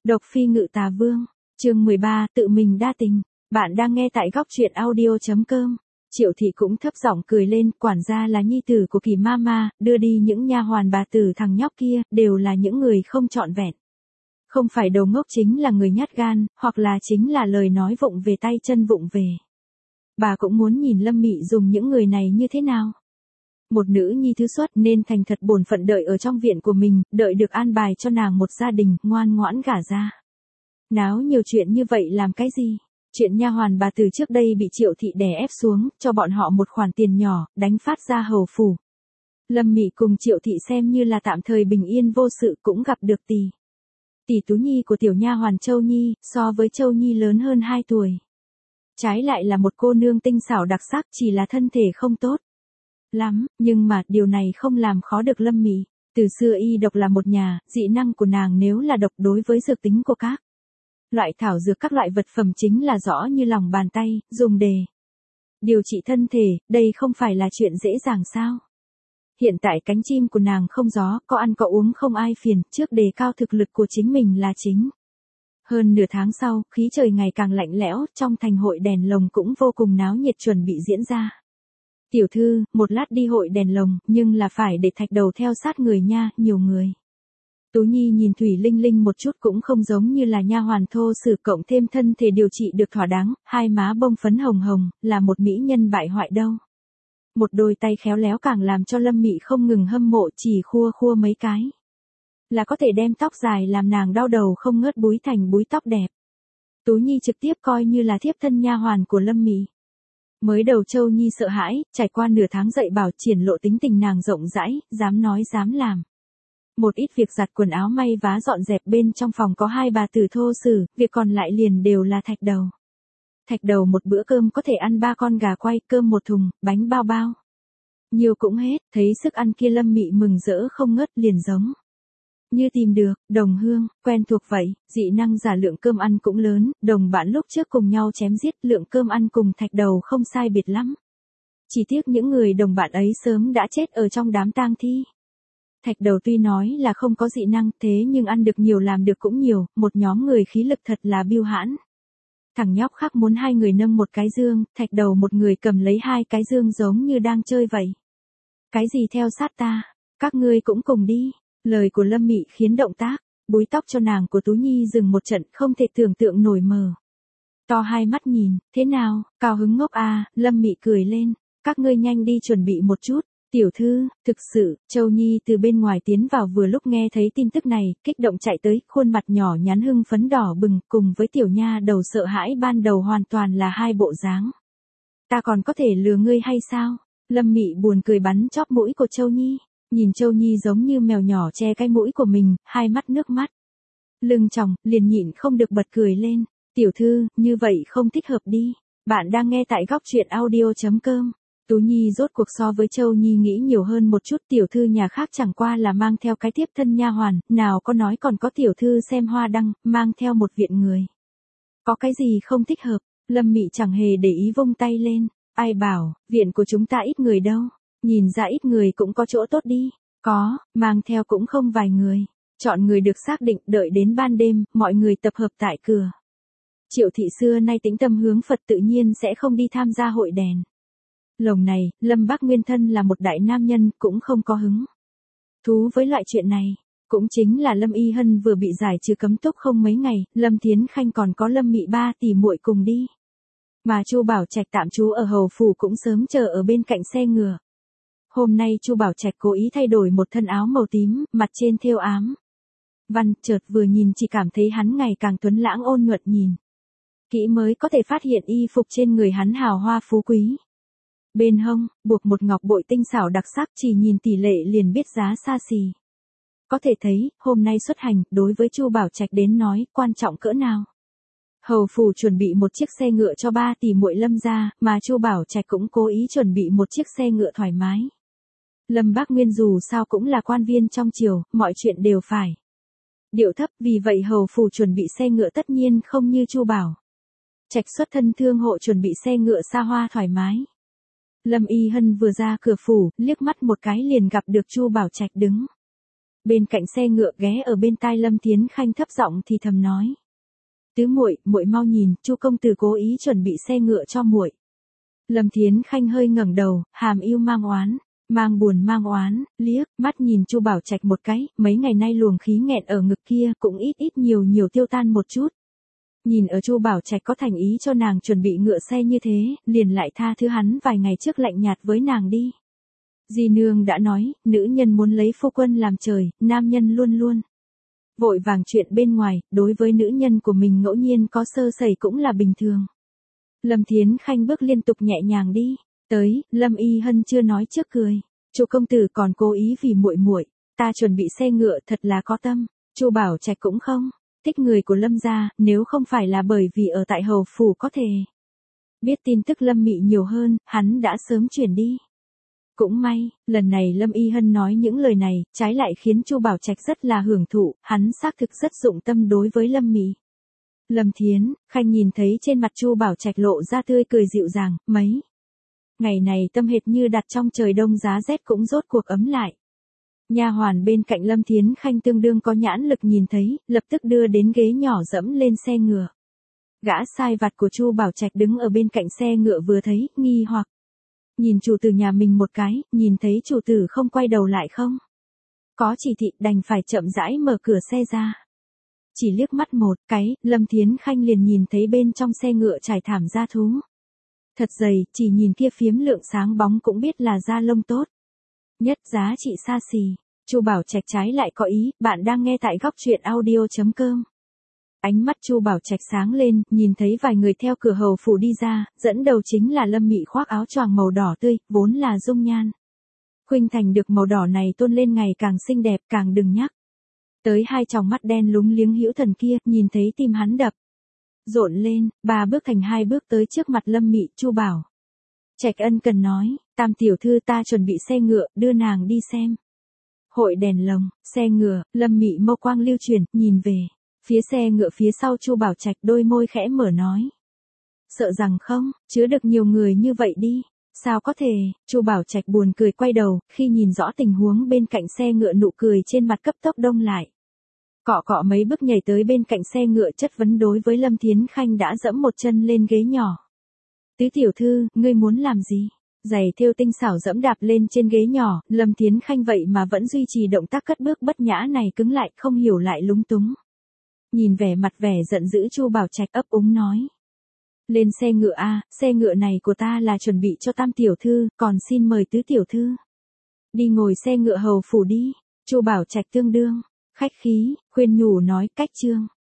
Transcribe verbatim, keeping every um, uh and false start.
Độc phi ngự tà vương, chương mười ba, tự mình đa tình. Bạn đang nghe tại góc truyện audio chấm com. Triệu thị cũng thấp giọng cười lên, quản gia là nhi tử của Kỳ Mama, đưa đi những nha hoàn bà tử thằng nhóc kia, đều là những người không trọn vẹn. Không phải đầu ngốc chính là người nhát gan, hoặc là chính là lời nói vụng về tay chân vụng về. Bà cũng muốn nhìn Lâm Mị dùng những người này như thế nào. Một nữ nhi thứ xuất nên thành thật bổn phận đợi ở trong viện của mình, đợi được an bài cho nàng một gia đình, ngoan ngoãn gả ra. Náo nhiều chuyện như vậy làm cái gì? Chuyện nha hoàn bà từ trước đây bị Triệu thị đè ép xuống, cho bọn họ một khoản tiền nhỏ, đánh phát ra hầu phủ. Lâm Mị cùng Triệu thị xem như là tạm thời bình yên vô sự, cũng gặp được tỷ. Tỷ Tú Nhi của tiểu nha hoàn Châu Nhi, so với Châu Nhi lớn hơn hai tuổi. Trái lại là một cô nương tinh xảo đặc sắc, chỉ là thân thể không tốt lắm, nhưng mà điều này không làm khó được Lâm Mị. Từ xưa y độc là một nhà, dị năng của nàng nếu là độc đối với dược tính của các loại thảo dược, các loại vật phẩm chính là rõ như lòng bàn tay, dùng để điều trị thân thể, đây không phải là chuyện dễ dàng sao? Hiện tại cánh chim của nàng không gió, có ăn có uống không ai phiền, trước đề cao thực lực của chính mình là chính. Hơn nửa tháng sau, khí trời ngày càng lạnh lẽo, trong thành hội đèn lồng cũng vô cùng náo nhiệt chuẩn bị diễn ra. Tiểu thư, một lát đi hội đèn lồng, nhưng là phải để thạch đầu theo sát người nha, nhiều người. Tú Nhi nhìn Thủy Linh Linh một chút cũng không giống như là nha hoàn thô sử, cộng thêm thân thể điều trị được thỏa đáng, hai má bông phấn hồng hồng, là một mỹ nhân bại hoại đâu. Một đôi tay khéo léo càng làm cho Lâm Mị không ngừng hâm mộ, chỉ khua khua mấy cái là có thể đem tóc dài làm nàng đau đầu không ngớt búi thành búi tóc đẹp. Tú Nhi trực tiếp coi như là thiếp thân nha hoàn của Lâm Mị. Mới đầu Châu Nhi sợ hãi, trải qua nửa tháng dạy bảo triển lộ tính tình nàng rộng rãi, dám nói dám làm. Một ít việc giặt quần áo may vá dọn dẹp bên trong phòng có hai bà tử thô sử, việc còn lại liền đều là thạch đầu. Thạch đầu một bữa cơm có thể ăn ba con gà quay, cơm một thùng, bánh bao bao. Nhiều cũng hết, thấy sức ăn kia Lâm Mị mừng rỡ không ngớt, liền giống như tìm được đồng hương, quen thuộc vậy. Dị năng giả lượng cơm ăn cũng lớn, đồng bạn lúc trước cùng nhau chém giết, lượng cơm ăn cùng thạch đầu không sai biệt lắm. Chỉ tiếc những người đồng bạn ấy sớm đã chết ở trong đám tang thi. Thạch đầu tuy nói là không có dị năng, thế nhưng ăn được nhiều làm được cũng nhiều, một nhóm người khí lực thật là biêu hãn. Thằng nhóc khác muốn hai người nâng một cái dương, thạch đầu một người cầm lấy hai cái dương giống như đang chơi vậy. Cái gì theo sát ta, các ngươi cũng cùng đi. Lời của Lâm Mị khiến động tác búi tóc cho nàng của Tú Nhi dừng một trận, không thể tưởng tượng nổi mờ to hai mắt nhìn. Thế nào, cao hứng ngốc à? Lâm Mị cười lên. Các ngươi nhanh đi chuẩn bị một chút. Tiểu thư, thực sự, Châu Nhi từ bên ngoài tiến vào vừa lúc nghe thấy tin tức này, kích động chạy tới, khuôn mặt nhỏ nhắn hưng phấn đỏ bừng, cùng với tiểu nha đầu sợ hãi ban đầu hoàn toàn là hai bộ dáng. Ta còn có thể lừa ngươi hay sao? Lâm Mị buồn cười bắn chóp mũi của Châu Nhi. Nhìn Châu Nhi giống như mèo nhỏ che cái mũi của mình, hai mắt nước mắt lưng tròng, liền nhịn không được bật cười lên. Tiểu thư, như vậy không thích hợp đi. Bạn đang nghe tại góc truyện audio chấm com. Tú Nhi rốt cuộc so với Châu Nhi nghĩ nhiều hơn một chút, tiểu thư nhà khác chẳng qua là mang theo cái tiếp thân nha hoàn, nào có nói còn có tiểu thư xem hoa đăng, mang theo một viện người. Có cái gì không thích hợp? Lâm Mị chẳng hề để ý vung tay lên. Ai bảo, viện của chúng ta ít người đâu. Nhìn ra ít người cũng có chỗ tốt đi. Có, mang theo cũng không vài người. Chọn người được xác định, đợi đến ban đêm, mọi người tập hợp tại cửa. Triệu thị xưa nay tĩnh tâm hướng Phật tự nhiên sẽ không đi tham gia hội đèn lồng này. Lâm Bác Nguyên thân là một đại nam nhân, cũng không có hứng thú với loại chuyện này. Cũng chính là Lâm Y Hân vừa bị giải trừ cấm túc không mấy ngày, Lâm Thiến Khanh còn có Lâm Mị ba tỷ muội cùng đi. Mà Chu Bảo Trạch tạm trú ở hầu phủ cũng sớm chờ ở bên cạnh xe ngựa. Hôm nay Chu Bảo Trạch cố ý thay đổi một thân áo màu tím, mặt trên thêu ám văn, chợt vừa nhìn chỉ cảm thấy hắn ngày càng tuấn lãng ôn nhuận, nhìn kỹ mới có thể phát hiện y phục trên người hắn hào hoa phú quý. Bên hông, buộc một ngọc bội tinh xảo đặc sắc, chỉ nhìn tỷ lệ liền biết giá xa xỉ. Có thể thấy, hôm nay xuất hành, đối với Chu Bảo Trạch đến nói, quan trọng cỡ nào. Hầu phủ chuẩn bị một chiếc xe ngựa cho ba tỷ muội Lâm gia, mà Chu Bảo Trạch cũng cố ý chuẩn bị một chiếc xe ngựa thoải mái. Lâm Bác Nguyên dù sao cũng là quan viên trong triều, mọi chuyện đều phải điệu thấp, vì vậy hầu phủ chuẩn bị xe ngựa tất nhiên không như Chu Bảo Trạch xuất thân thương hộ chuẩn bị xe ngựa xa hoa thoải mái. Lâm Y Hân vừa ra cửa phủ, liếc mắt một cái liền gặp được Chu Bảo Trạch đứng Bên cạnh xe ngựa ghé ở bên tai Lâm Thiến Khanh thấp giọng thì thầm nói. Tứ muội, muội mau nhìn, Chu công tử cố ý chuẩn bị xe ngựa cho muội. Lâm Thiến Khanh hơi ngẩng đầu, hàm yêu mang oán, mang buồn mang oán, liếc mắt nhìn Chu Bảo Trạch một cái, mấy ngày nay luồng khí nghẹn ở ngực kia cũng ít ít nhiều nhiều tiêu tan một chút. Nhìn ở Chu Bảo Trạch có thành ý cho nàng chuẩn bị ngựa xe như thế, liền lại tha thứ hắn vài ngày trước lạnh nhạt với nàng đi. Di nương đã nói, nữ nhân muốn lấy phu quân làm trời, nam nhân luôn luôn vội vàng chuyện bên ngoài, đối với nữ nhân của mình ngẫu nhiên có sơ sẩy cũng là bình thường. Lâm Thiến Khanh bước liên tục nhẹ nhàng đi, tới, Lâm Y Hân chưa nói trước cười, Chu công tử còn cố ý vì muội muội, ta chuẩn bị xe ngựa thật là có tâm. Chu Bảo Trạch cũng không thích người của Lâm gia, nếu không phải là bởi vì ở tại hầu phủ có thể biết tin tức Lâm Mị nhiều hơn, hắn đã sớm chuyển đi. Cũng may, lần này Lâm Y Hân nói những lời này, trái lại khiến Chu Bảo Trạch rất là hưởng thụ, hắn xác thực rất dụng tâm đối với Lâm Mị. Lâm Thiến Khanh nhìn thấy trên mặt Chu Bảo Trạch lộ ra tươi cười dịu dàng, mấy ngày này tâm hệt như đặt trong trời đông giá rét cũng rốt cuộc ấm lại. Nha hoàn bên cạnh Lâm Thiến Khanh tương đương có nhãn lực nhìn thấy, lập tức đưa đến ghế nhỏ dẫm lên xe ngựa. Gã sai vặt của Chu Bảo Trạch đứng ở bên cạnh xe ngựa vừa thấy, nghi hoặc nhìn chủ tử nhà mình một cái, nhìn thấy chủ tử không quay đầu lại không có chỉ thị, đành phải chậm rãi mở cửa xe ra. Chỉ liếc mắt một cái, Lâm Thiến Khanh liền nhìn thấy bên trong xe ngựa trải thảm da thú thật dày, chỉ nhìn kia phiếm lượng sáng bóng cũng biết là da lông tốt. Nhất giá trị xa xỉ. Chu Bảo Trạch trái lại có ý, bạn đang nghe tại góc truyện audio chấm com. Ánh mắt Chu Bảo Trạch sáng lên, nhìn thấy vài người theo cửa hầu phủ đi ra, dẫn đầu chính là Lâm Mị khoác áo choàng màu đỏ tươi, vốn là dung nhan khuynh thành được màu đỏ này tôn lên ngày càng xinh đẹp, càng đừng nhắc tới hai tròng mắt đen lúng liếng hữu thần kia, nhìn thấy tim hắn đập rộn lên, ba bước thành hai bước tới trước mặt Lâm Mị. Chu Bảo Trạch ân cần nói, Tam tiểu thư, ta chuẩn bị xe ngựa, đưa nàng đi xem hội đèn lồng. Xe ngựa. Lâm Mị mâu quang lưu chuyển, nhìn về phía xe ngựa phía sau Chu Bảo Trạch, đôi môi khẽ mở nói, sợ rằng không chứa được nhiều người như vậy đi. Sao có thể? Chu Bảo Trạch buồn cười quay đầu, khi nhìn rõ tình huống bên cạnh xe ngựa, nụ cười trên mặt cấp tốc đông lại. Cọ cọ mấy bước nhảy tới bên cạnh xe ngựa, chất vấn đối với Lâm Thiến Khanh đã dẫm một chân lên ghế nhỏ. Tứ tiểu thư, ngươi muốn làm gì? Giày thêu tinh xảo dẫm đạp lên trên ghế nhỏ, Lâm Thiến Khanh vậy mà vẫn duy trì động tác cất bước bất nhã này, cứng lại, không hiểu lại lúng túng. Nhìn vẻ mặt vẻ giận dữ Chu Bảo Trạch ấp úng nói. Lên xe ngựa a, xe ngựa này của ta là chuẩn bị cho Tam tiểu thư, còn xin mời tứ tiểu thư đi ngồi xe ngựa hầu phủ đi. Chu Bảo Trạch tương đương khách khí, khuyên nhủ nói, cách chương.